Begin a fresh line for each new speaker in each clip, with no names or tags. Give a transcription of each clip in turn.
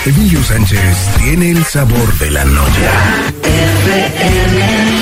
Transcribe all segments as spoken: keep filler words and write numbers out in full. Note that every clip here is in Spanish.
Emilio Sánchez tiene el sabor de la noche.
R M.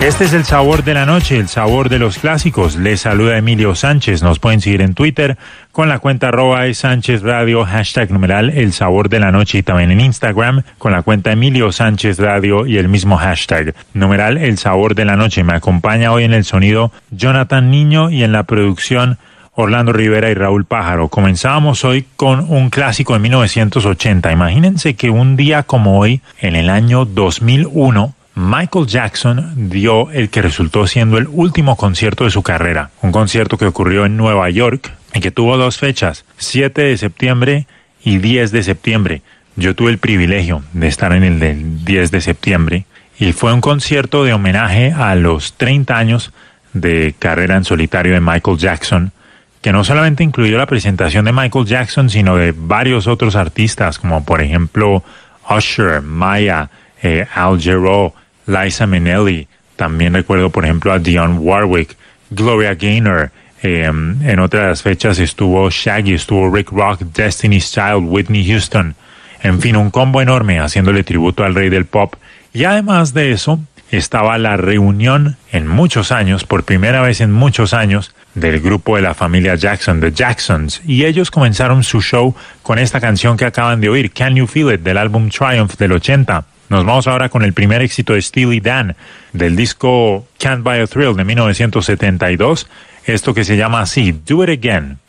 Este es el sabor de la noche, el sabor de los clásicos. Les saluda Emilio Sánchez. Nos pueden seguir en Twitter con la cuenta arroba es Sánchez Radio, hashtag numeral el sabor de la noche, y también en Instagram con la cuenta Emilio Sánchez Radio y el mismo hashtag numeral el sabor de la noche. Me acompaña hoy en el sonido Jonathan Niño y en la producción Orlando Rivera y Raúl Pájaro. Comenzamos hoy con un clásico de mil novecientos ochenta. Imagínense que un día como hoy, en el año dos mil uno, Michael Jackson dio el que resultó siendo el último concierto de su carrera. Un concierto que ocurrió en Nueva York y que tuvo dos fechas, siete de septiembre y diez de septiembre. Yo tuve el privilegio de estar en el del diez de septiembre y fue un concierto de homenaje a los treinta años de carrera en solitario de Michael Jackson, que no solamente incluyó la presentación de Michael Jackson, sino de varios otros artistas, como por ejemplo Usher, Maya, eh, Al Jarreau, Liza Minnelli. También recuerdo, por ejemplo, a Dionne Warwick, Gloria Gaynor. Eh, en otras fechas estuvo Shaggy, estuvo Rick Rock, Destiny's Child, Whitney Houston. En fin, un combo enorme haciéndole tributo al rey del pop. Y además de eso, estaba la reunión en muchos años, por primera vez en muchos años, del grupo de la familia Jackson, The Jacksons. Y ellos comenzaron su show con esta canción que acaban de oír, Can You Feel It, del álbum Triumph del ochenta. Nos vamos ahora con el primer éxito de Steely Dan, del disco Can't Buy a Thrill de mil novecientos setenta y dos, esto que se llama así, Do It Again.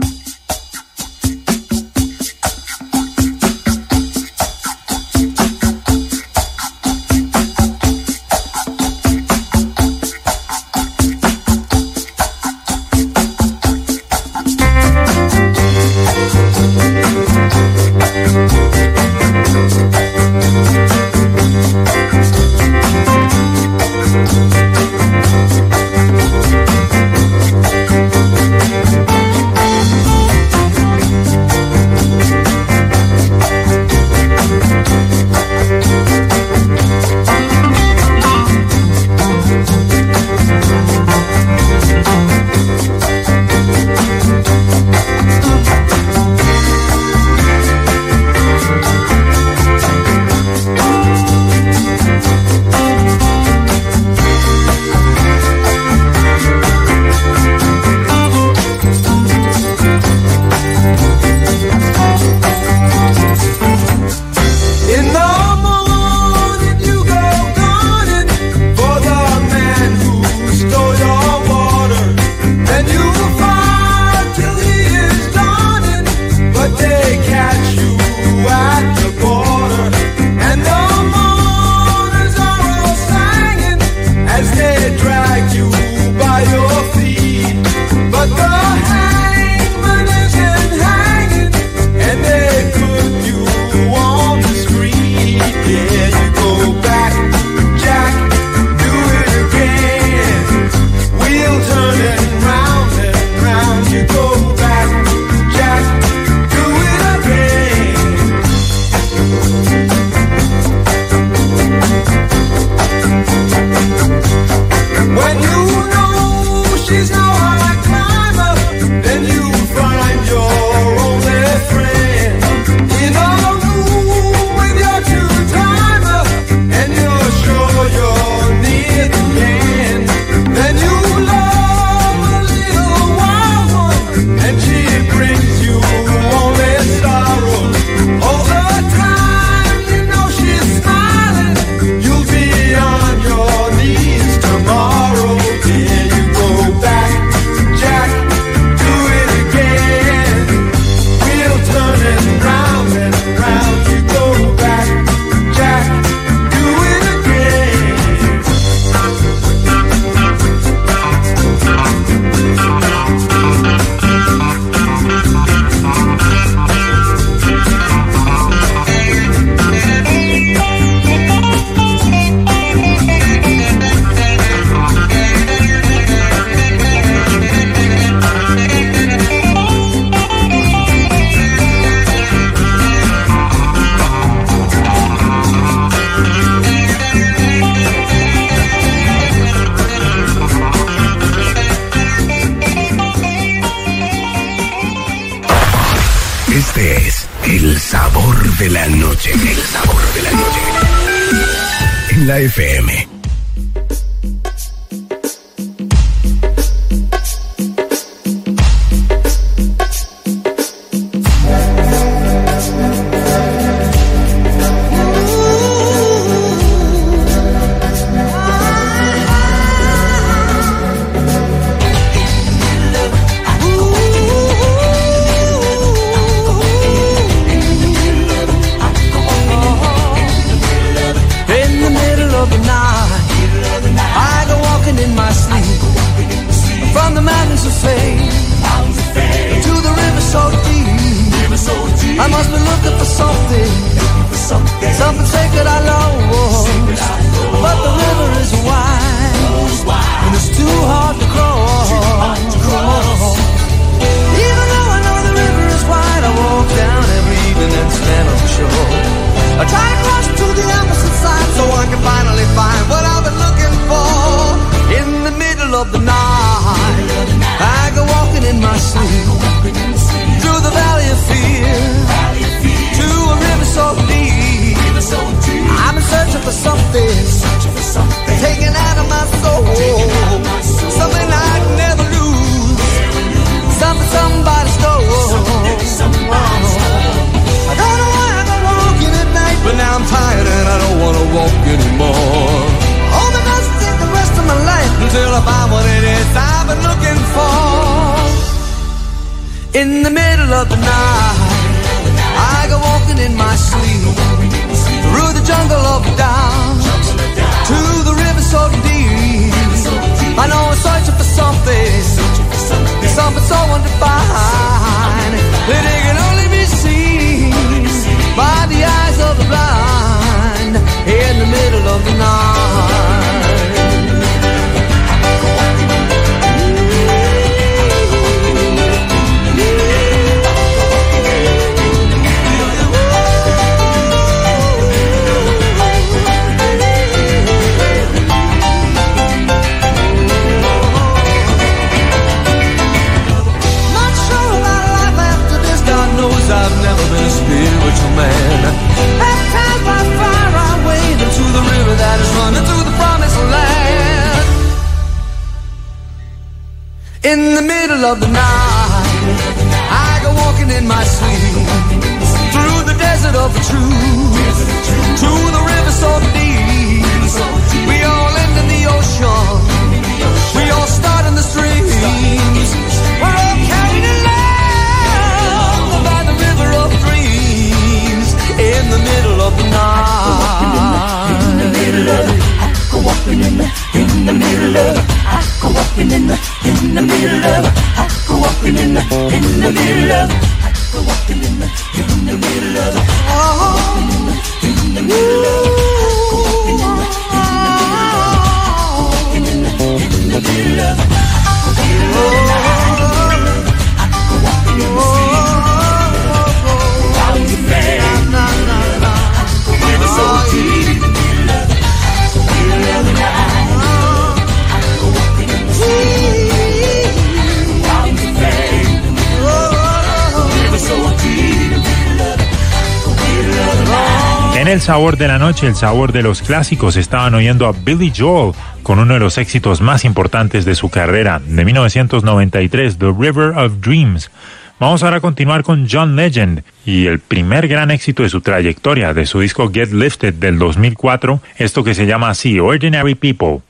Este es el sabor de la noche. El sabor de la noche. En la F M.
fade, to the river so deep. I must be looking for something, something sacred I lost. But the river is wide, and it's too hard to cross. Even though I know the river is wide, I walk down every evening and stand on the shore. I try to cross to the opposite side so I can finally find what I've been looking for. In the middle of the night, I go walking in my sleep, through the valley of fear, to a river so deep. I've been searching for something, taken out of my soul, something I'd never lose, something somebody stole. I don't know why I go walking at night, but now I'm tired and I don't want to walk anymore. Oh, but that's take the rest of my life until I find what it is I've been looking for. In the middle of the night, I go walking in my sleep, through the jungle of doubt, to the river so deep. I know I'm searching for something, something so undefined, that it can only be seen by the eyes of the blind. In the middle of the night, I've never been a spiritual man. Baptized by fire, I wade into the river that is running through the promised land. In the middle of the night, I go walking in my sleep, through the desert of the truth, to the river so deep. We all end in the ocean, we all start in the streams. We're all carried along in the middle of the night. In the middle of it, I go walking in the, in the middle of it, I go walking in the, in the middle of it, I go walking in the, in the middle of it, I go walking in the, in the middle of it, oh, in the middle of it, I go walking in the, in the middle of it, in the middle of it, I go walking in the street.
En el sabor de la noche, el sabor de los clásicos, estaban oyendo a Billy Joel con uno de los éxitos más importantes de su carrera, de mil novecientos noventa y tres, The River of Dreams. Vamos ahora a continuar con John Legend y el primer gran éxito de su trayectoria, de su disco Get Lifted del dos mil cuatro, esto que se llama así, Ordinary People.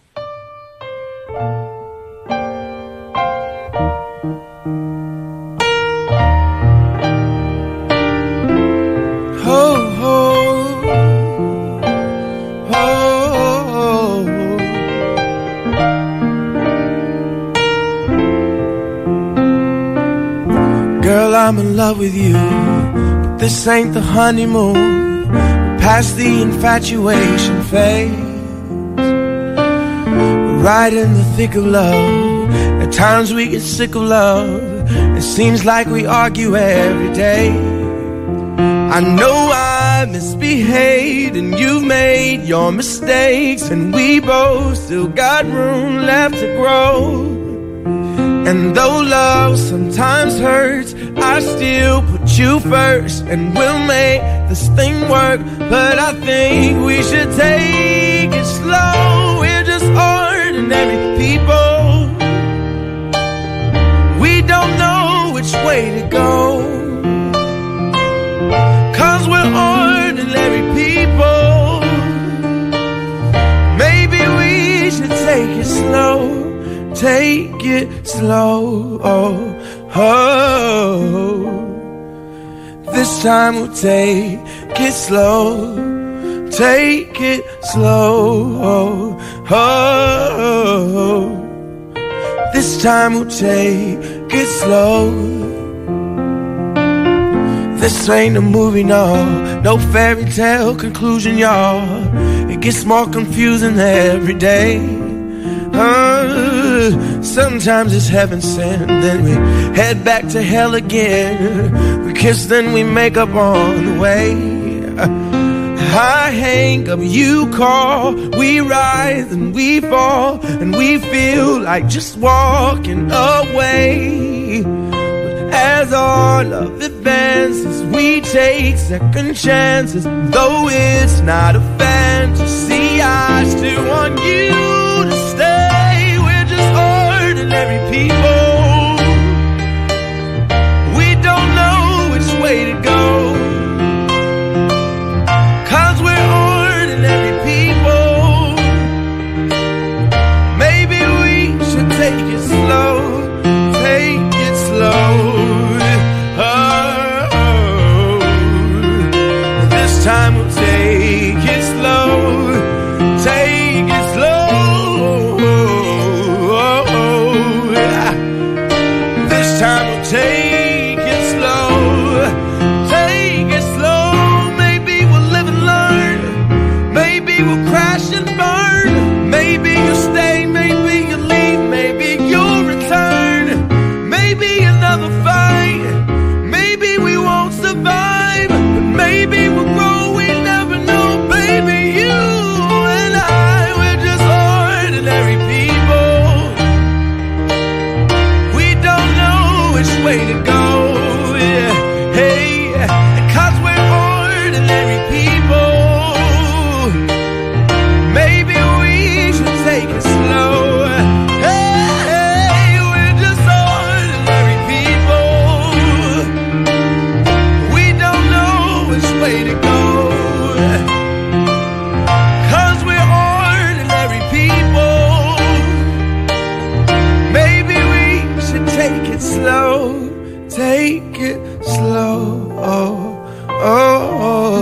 I'm in love with you, but this ain't the honeymoon. We're past the infatuation phase. We're right in the thick of love. At times we get sick of love. It seems like we argue every day. I know I misbehaved and you've made your mistakes, and we both still got room left to grow. And though love sometimes hurts, I still put you first, and we'll make this thing work. But I think we should take it slow. We're just ordinary people. We don't know which way to go, 'cause we're ordinary people. Maybe we should take it slow. Take it slow, oh, oh. This time we'll take it slow. Take it slow, oh, oh. This time we'll take it slow. This ain't a movie, no, no fairy tale conclusion, y'all. It gets more confusing every day. Uh, sometimes it's heaven sent, then we head back to hell again. We kiss, then we make up on the way. I hang up, you call, we rise and we fall, and we feel like just walking away. But as our love advances, we take second chances. Though it's not a fantasy, I still want you to stay. We're just ordinary people. We don't know which way to go. Take it slow, take it slow. Oh, this time we'll take it slow, take it slow. This time we'll take it slow, take it slow. Maybe we'll live and learn, maybe we'll crash and burn. Maybe you'll stay, maybe you'll leave, maybe you'll return. Maybe another fight, maybe we won't survive, but maybe we'll grow, we never know. Baby, you and I, we're just ordinary people. We don't know which way to go, yeah. Hey, cause we're ordinary people. Maybe we should take it slow. Hey, we're just ordinary people. We don't know which way to go, cause we're ordinary people. Maybe we should take it slow, take it slow. Oh, oh, oh.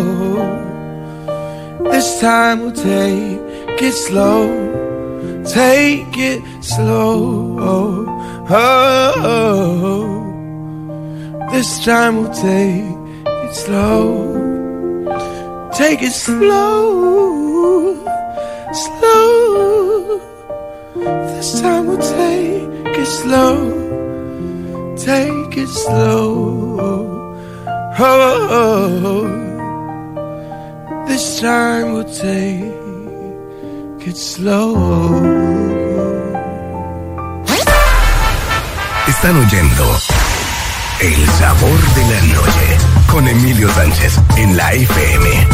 This time we'll take it slow, take it slow. Oh, oh, oh. This time we'll take it slow, take it slow, slow. This time we'll take it slow, take it slow. Oh, oh, oh. This time we'll take it slow.
Están oyendo El Sabor de la Noche con Emilio Sánchez en la F M.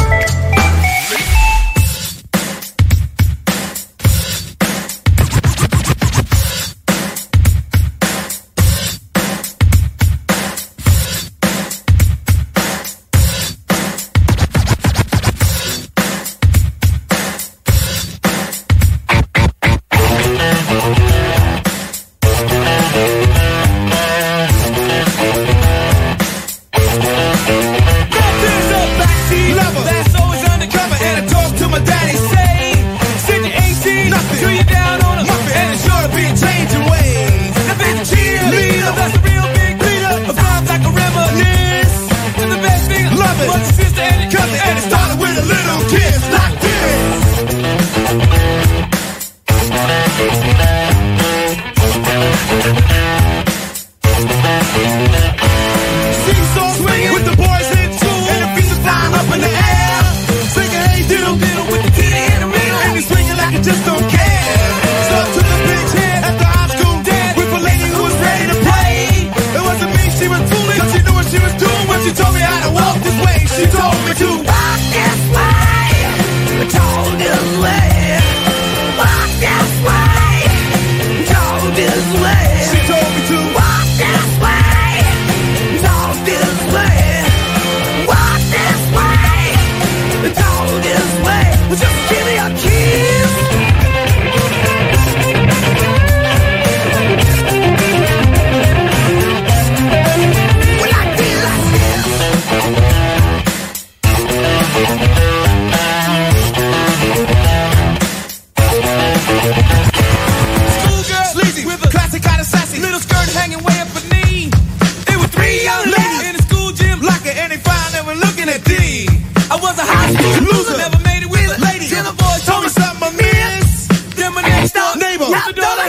Walk this way, walk this way. She told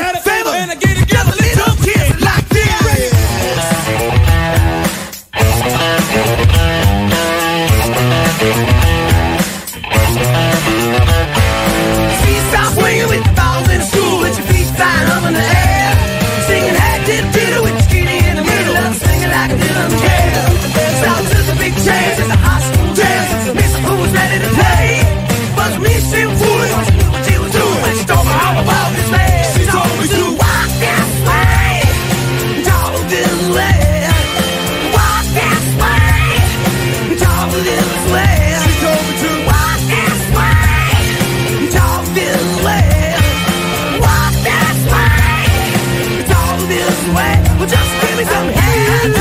favor, and I get it, get a little kiss like this. Feet start swinging with the balls in the school, with your feet flying up in the air. Singing hat did diddle with the skinny in the middle, and I'm singing like I didn't care. Start to the big chance, it's a high school dance. Miss Who was ready to play, but me still foolish. She knew what she was doing when she told me all about this man. She told me to walk this way, talk this way, walk this way, talk this way. She told me to walk this way, talk this way, walk this way, talk this way. Well, just give me some hand.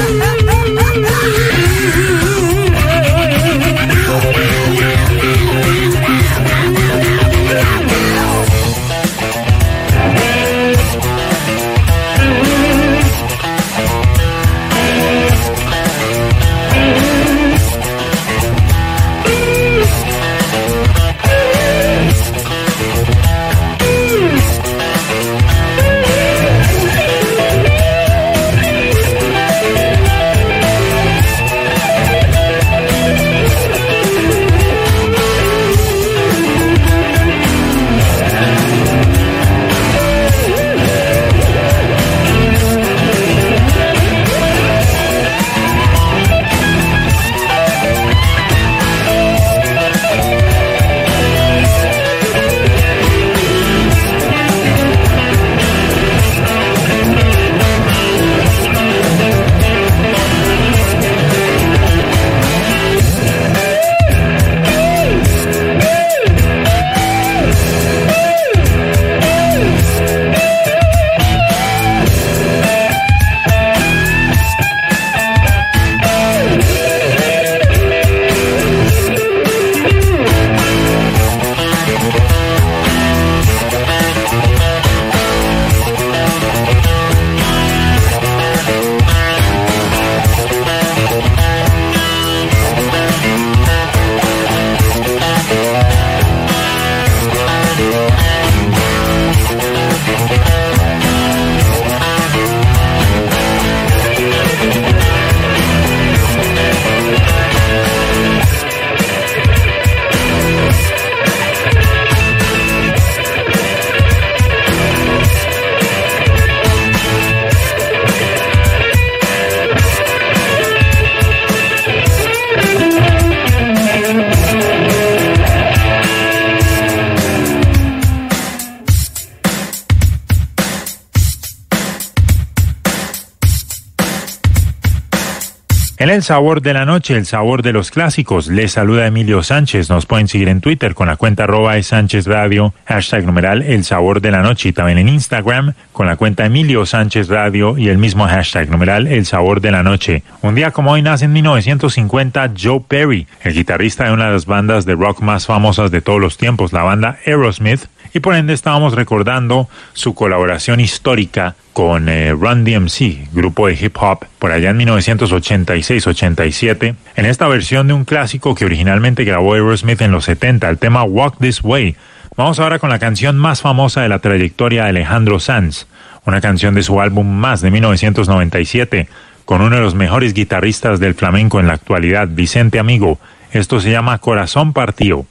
En El Sabor de la Noche, el sabor de los clásicos, les saluda Emilio Sánchez. Nos pueden seguir en Twitter con la cuenta arroba de Sánchez Radio, hashtag numeral El Sabor de la Noche, y también en Instagram con la cuenta Emilio Sánchez Radio y el mismo hashtag numeral El Sabor de la Noche. Un día como hoy nace en mil novecientos cincuenta Joe Perry, el guitarrista de una de las bandas de rock más famosas de todos los tiempos, la banda Aerosmith, y por ende estábamos recordando su colaboración histórica con eh, Run D M C, grupo de hip hop, por allá en mil novecientos ochenta y seis ochenta y siete, en esta versión de un clásico que originalmente grabó Aerosmith en los setenta, el tema Walk This Way. Vamos ahora con la canción más famosa de la trayectoria de Alejandro Sanz, una canción de su álbum Más de mil novecientos noventa y siete, con uno de los mejores guitarristas del flamenco en la actualidad, Vicente Amigo. Esto se llama Corazón Partido.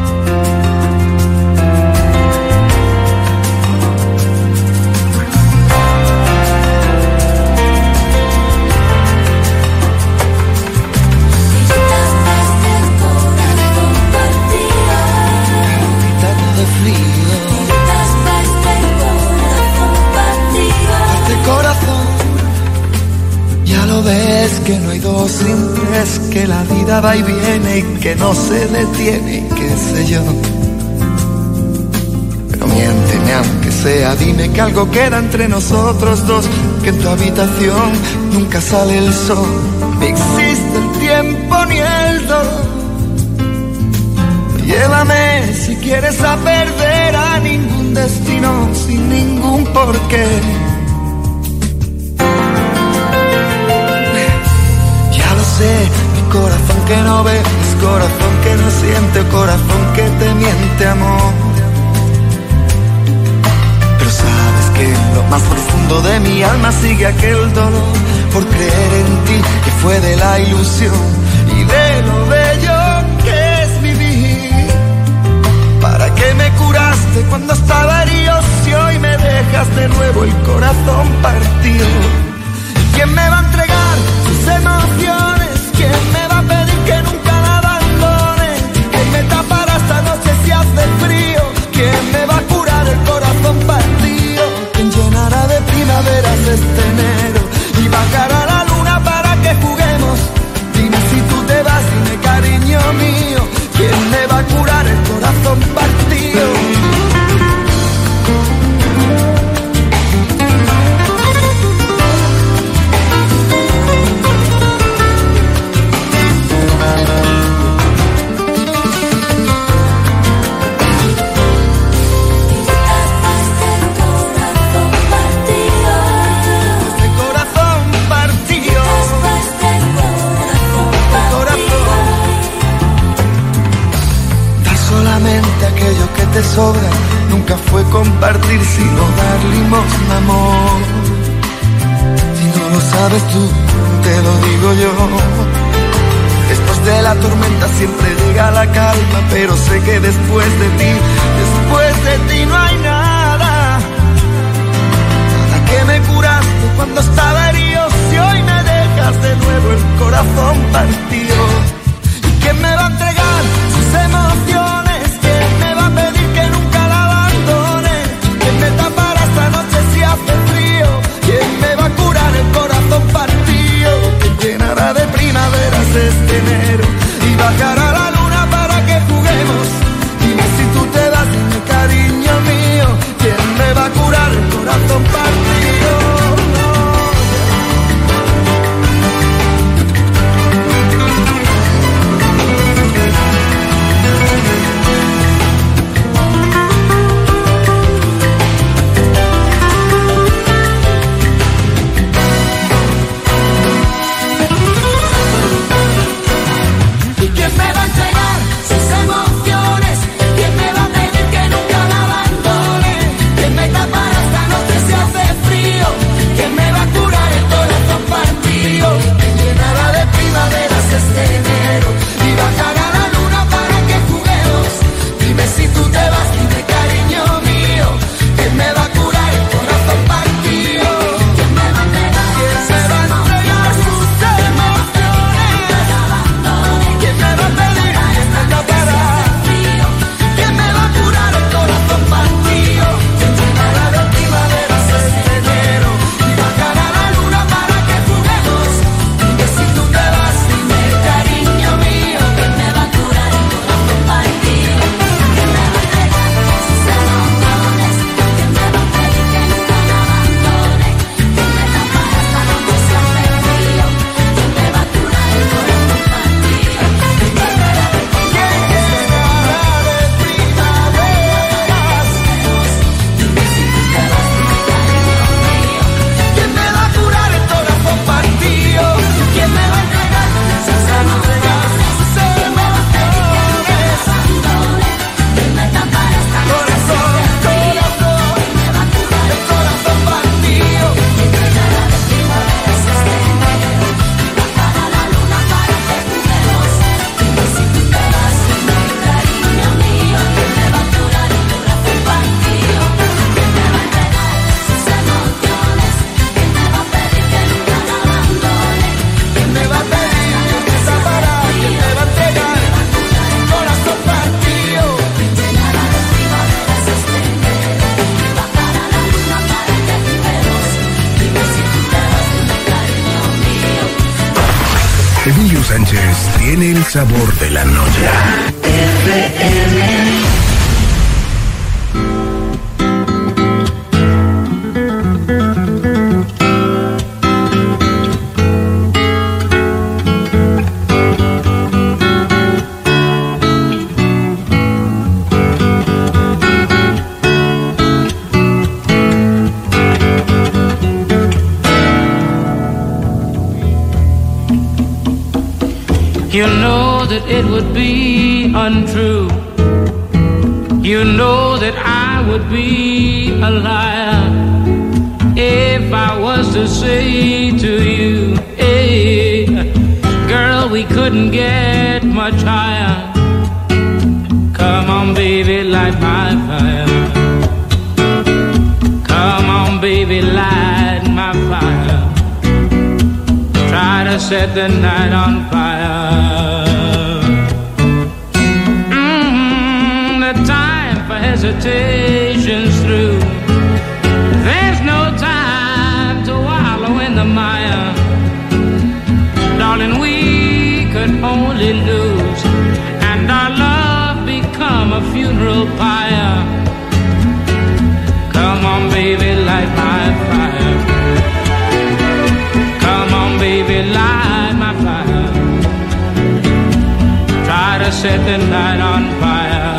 Que no hay dos sin tres, que la vida va y viene y que no se detiene, y qué sé yo. Pero miénteme aunque sea, dime que algo queda entre nosotros dos, que en tu habitación nunca sale el sol, ni existe el tiempo ni el dolor. Llévame si quieres a perder a ningún destino, sin ningún porqué. Mi corazón que no ve, es corazón que no siente, corazón que te miente, amor. Pero sabes que en lo más profundo de mi alma sigue aquel dolor por creer en ti, que fue de la ilusión y de lo bello que es vivir. ¿Para qué me curaste cuando estaba herido si hoy me dejas de nuevo el corazón partido? ¿Quién me va a entregar sus emociones? ¿Quién me va a pedir que nunca la abandone? ¿Quién me tapará esta noche si hace frío? ¿Quién me va a curar el corazón partido? ¿Quién llenará de primaveras este enero y bajará la luna para que juguemos? Dime si tú te vas, dime cariño mío, ¿quién me va a curar el corazón partido? Aquello que te sobra nunca fue compartir, sino dar limosna, amor. Si no lo sabes tú, te lo digo yo. Después de la tormenta siempre llega la calma, pero sé que después de ti, después de ti no hay nada. Nada que me curaste cuando estaba herido, si hoy me dejas de nuevo el corazón partido. ¿Y quién me va a entregar sus emociones? Pedir que nunca la abandone. ¿Quién me tapará esta noche si hace frío? ¿Quién me va a curar el corazón partido? ¿Quién llenará de primaveras este enero y bajará la luna para que juguemos? Dime si tú te vas, dime cariño mío, ¿quién me va a curar el corazón partido?
Emilio Sánchez tiene el sabor de la noche.
R M.
You know that it would be untrue. You know that I would be a liar to say to you, hey, girl, we couldn't get much higher. Come on, baby, light my fire. Come on, baby, light my fire. Try to set the night on fire. Mm-hmm, the time for hesitation's through. There's no time to wallow in the mire. Darling, we could only lose, and our love become a funeral pyre. Come on, baby, light my fire. Come on, baby, light my fire. Try to set the night on fire.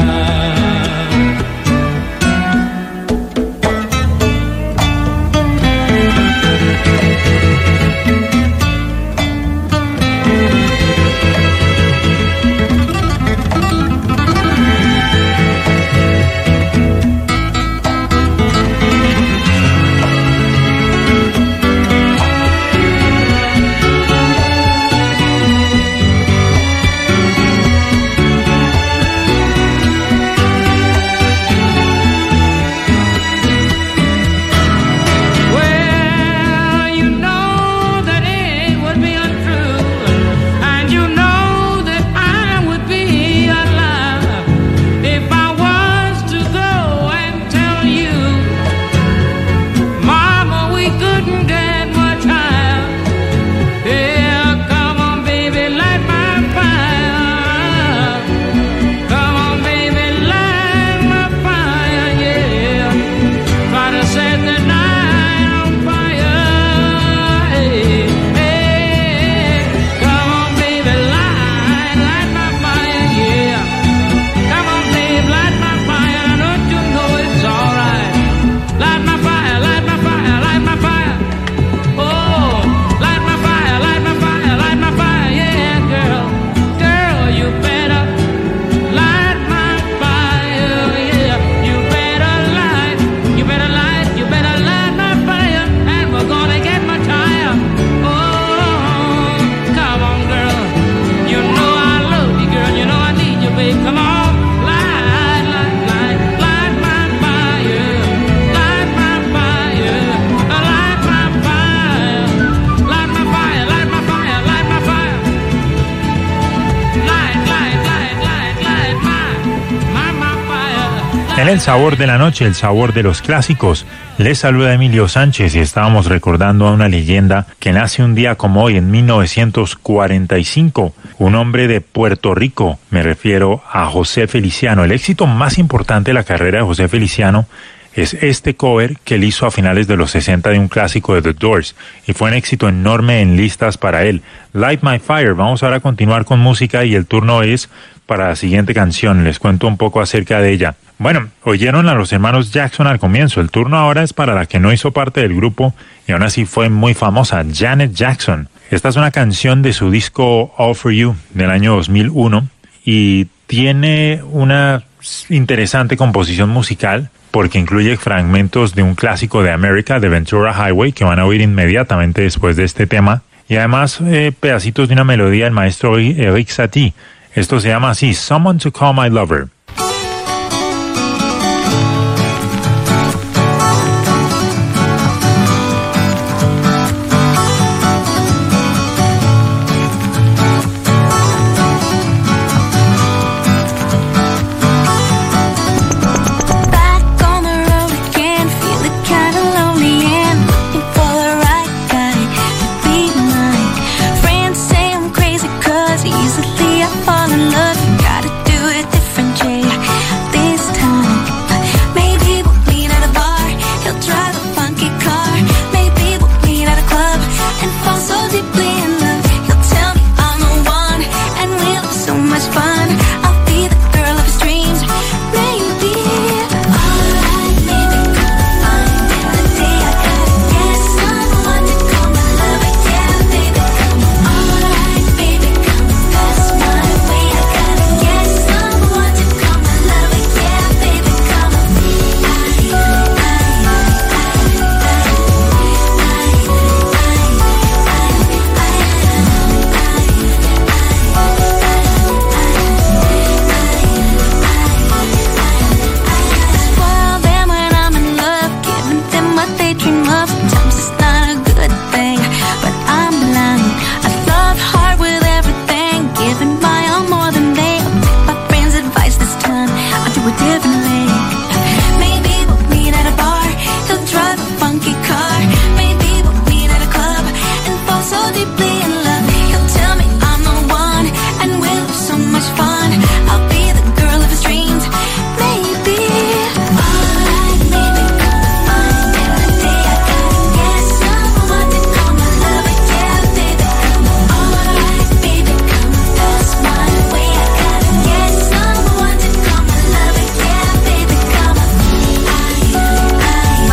En el sabor de la noche, el sabor de los clásicos, les saluda Emilio Sánchez y estábamos recordando a una leyenda que nace un día como hoy en mil novecientos cuarenta y cinco, un hombre de Puerto Rico, me refiero a José Feliciano. El éxito más importante de la carrera de José Feliciano es este cover que él hizo a finales de los sesenta de un clásico de The Doors y fue un éxito enorme en listas para él. Light My Fire. Vamos ahora a continuar con música y el turno es para la siguiente canción. Les cuento un poco acerca de ella. Bueno, oyeron a los hermanos Jackson al comienzo. El turno ahora es para la que no hizo parte del grupo y aún así fue muy famosa, Janet Jackson. Esta es una canción de su disco All For You del año dos mil uno y tiene una interesante composición musical porque incluye fragmentos de un clásico de América, de Ventura Highway, que van a oír inmediatamente después de este tema, y además eh, pedacitos de una melodía del maestro Eric Satie. Esto se llama así, Someone to Call My Lover.
Easily I fall in love, you gotta do it different, yeah. funky car. Maybe we'll meet at a club and fall so deeply in love. He'll tell me I'm the one and we'll have so much fun. I'll be the girl of his dreams. Maybe. Alright, maybe come on. Till the day I gotta get someone to call my lover. Yeah, baby, come on. Alright, baby, come that's my way. I gotta get someone to call my lover. Yeah, baby, come on. I, I,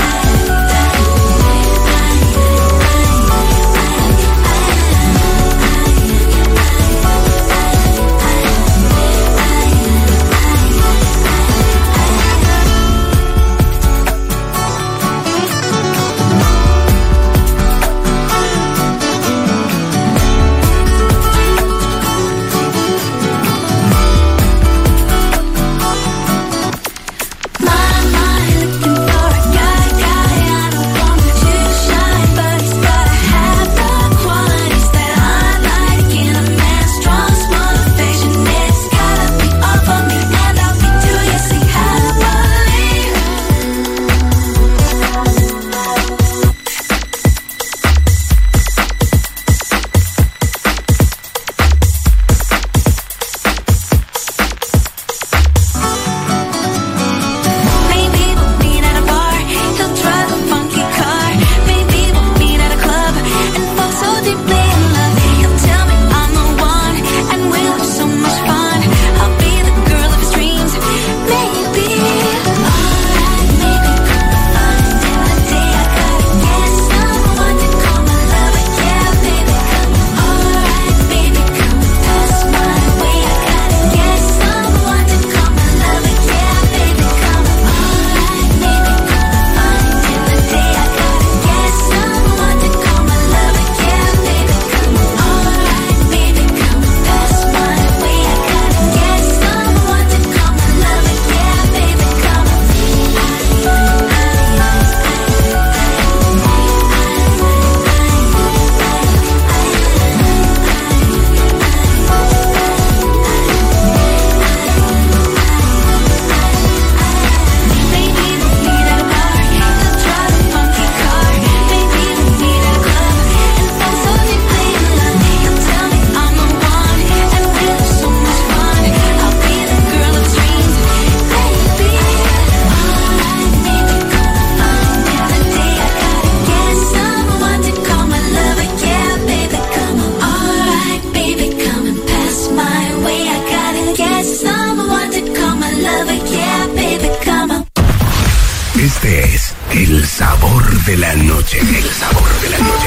Este es el sabor de la noche. El sabor de la noche.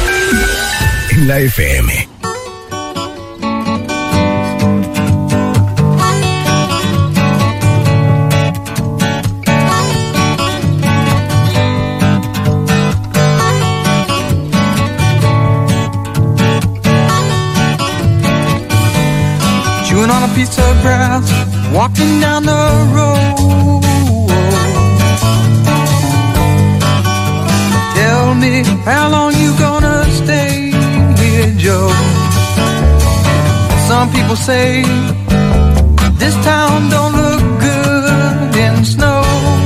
En la F M.
Chewing on a piece of grass, walking down the road. Tell me, how long you gonna stay here, Joe? Some people say this town don't look good in snow.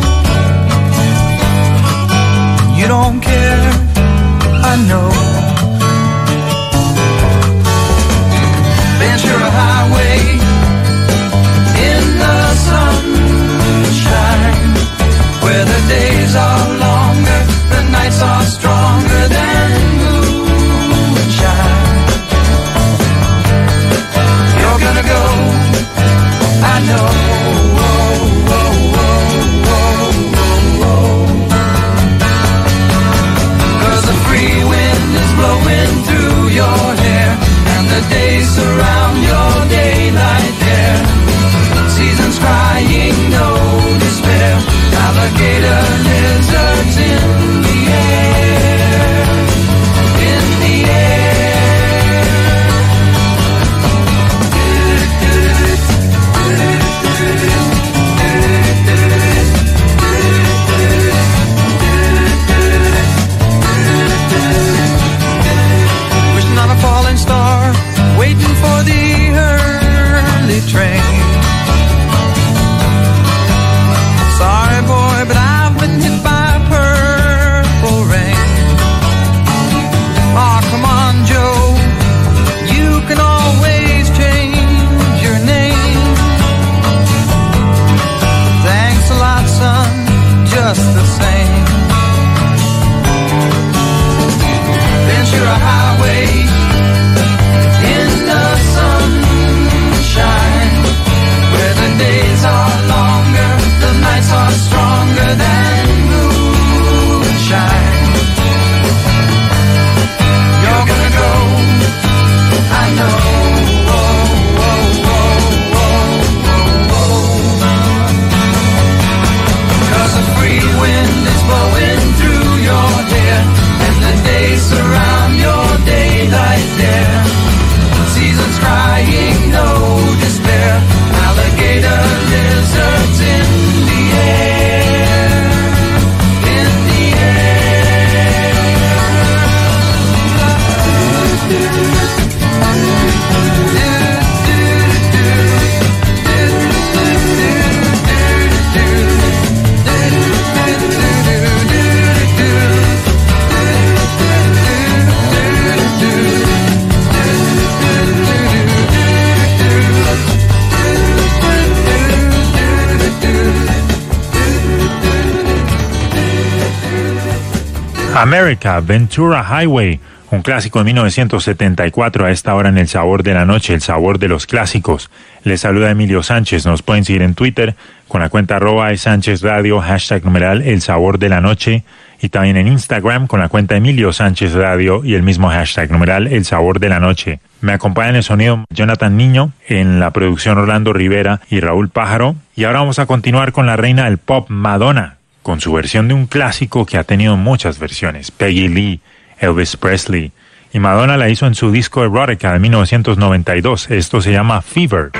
You don't care, I know. Ventura Highway in the sunshine, where the days are longer, the nights are stronger than moonshine. You're gonna go, I know. Oh, oh, oh, oh, oh. 'Cause the free wind is blowing through your hair, and the days surround your daylight there. Seasons crying, no despair. Alligator lizards in the air, in the air. Wishing on a falling star, waiting for the earth
America, Ventura Highway, un clásico de mil novecientos setenta y cuatro a esta hora en El Sabor de la Noche, el sabor de los clásicos. Les saluda Emilio Sánchez, nos pueden seguir en Twitter con la cuenta arroba Sánchez Radio, hashtag numeral El Sabor de la Noche, y también en Instagram con la cuenta Emilio Sánchez Radio y el mismo hashtag numeral El Sabor de la Noche. Me acompaña en el sonido Jonathan Niño, en la producción Orlando Rivera y Raúl Pájaro, y ahora vamos a continuar con la reina del pop, Madonna, con su versión de un clásico que ha tenido muchas versiones, Peggy Lee, Elvis Presley, y Madonna la hizo en su disco Erotica de mil novecientos noventa y dos. Esto se llama Fever.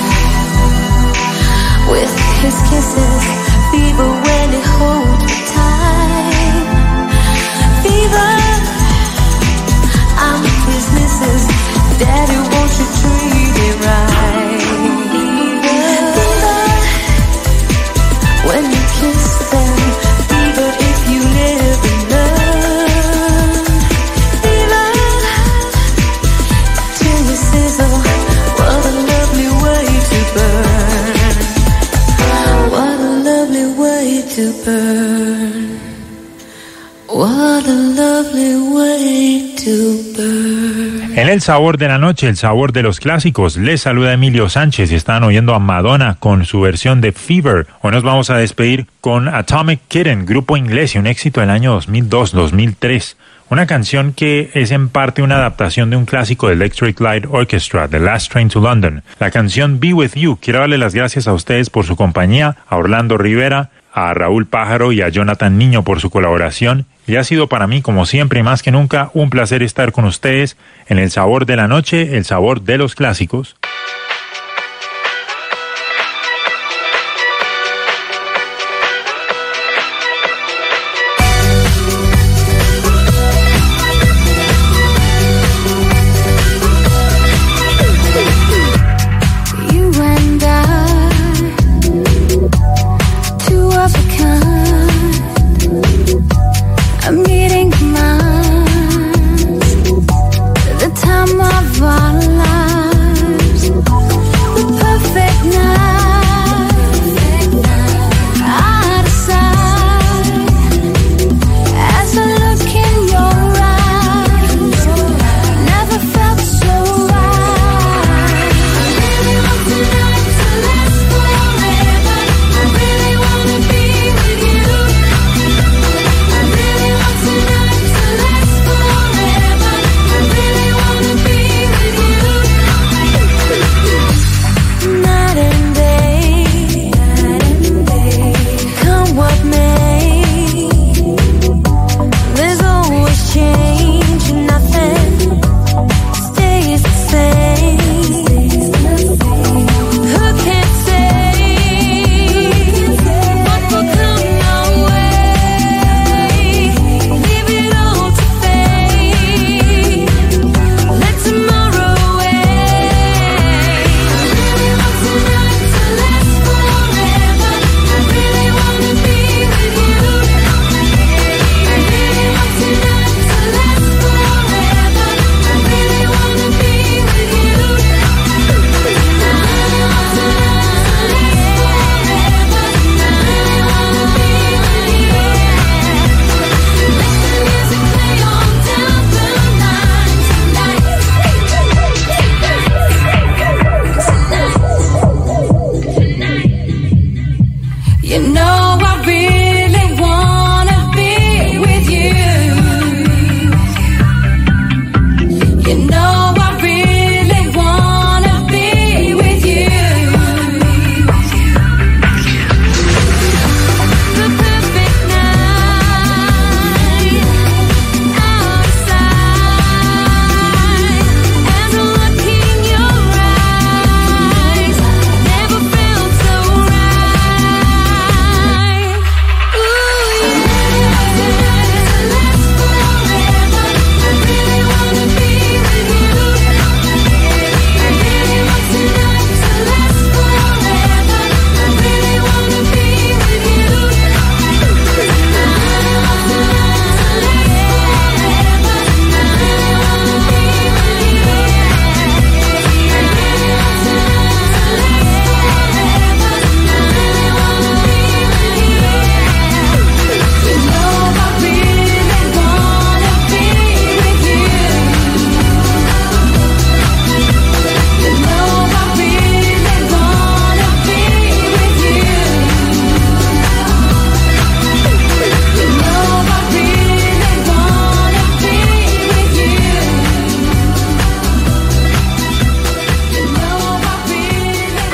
With his kisses, fever when he holds me tight. burn. What a lovely way to burn.
En el sabor de la noche, el sabor de los clásicos, les saluda Emilio Sánchez y están oyendo a Madonna con su versión de Fever. Hoy nos vamos a despedir con Atomic Kitten, grupo inglés y un éxito del año dos mil dos dos mil tres. Una canción que es en parte una adaptación de un clásico de Electric Light Orchestra, The Last Train to London. La canción Be With You. Quiero darle las gracias a ustedes por su compañía, a Orlando Rivera, a Raúl Pájaro y a Jonathan Niño por su colaboración. Y ha sido para mí, como siempre y más que nunca, un placer estar con ustedes en el sabor de la noche, el sabor de los clásicos.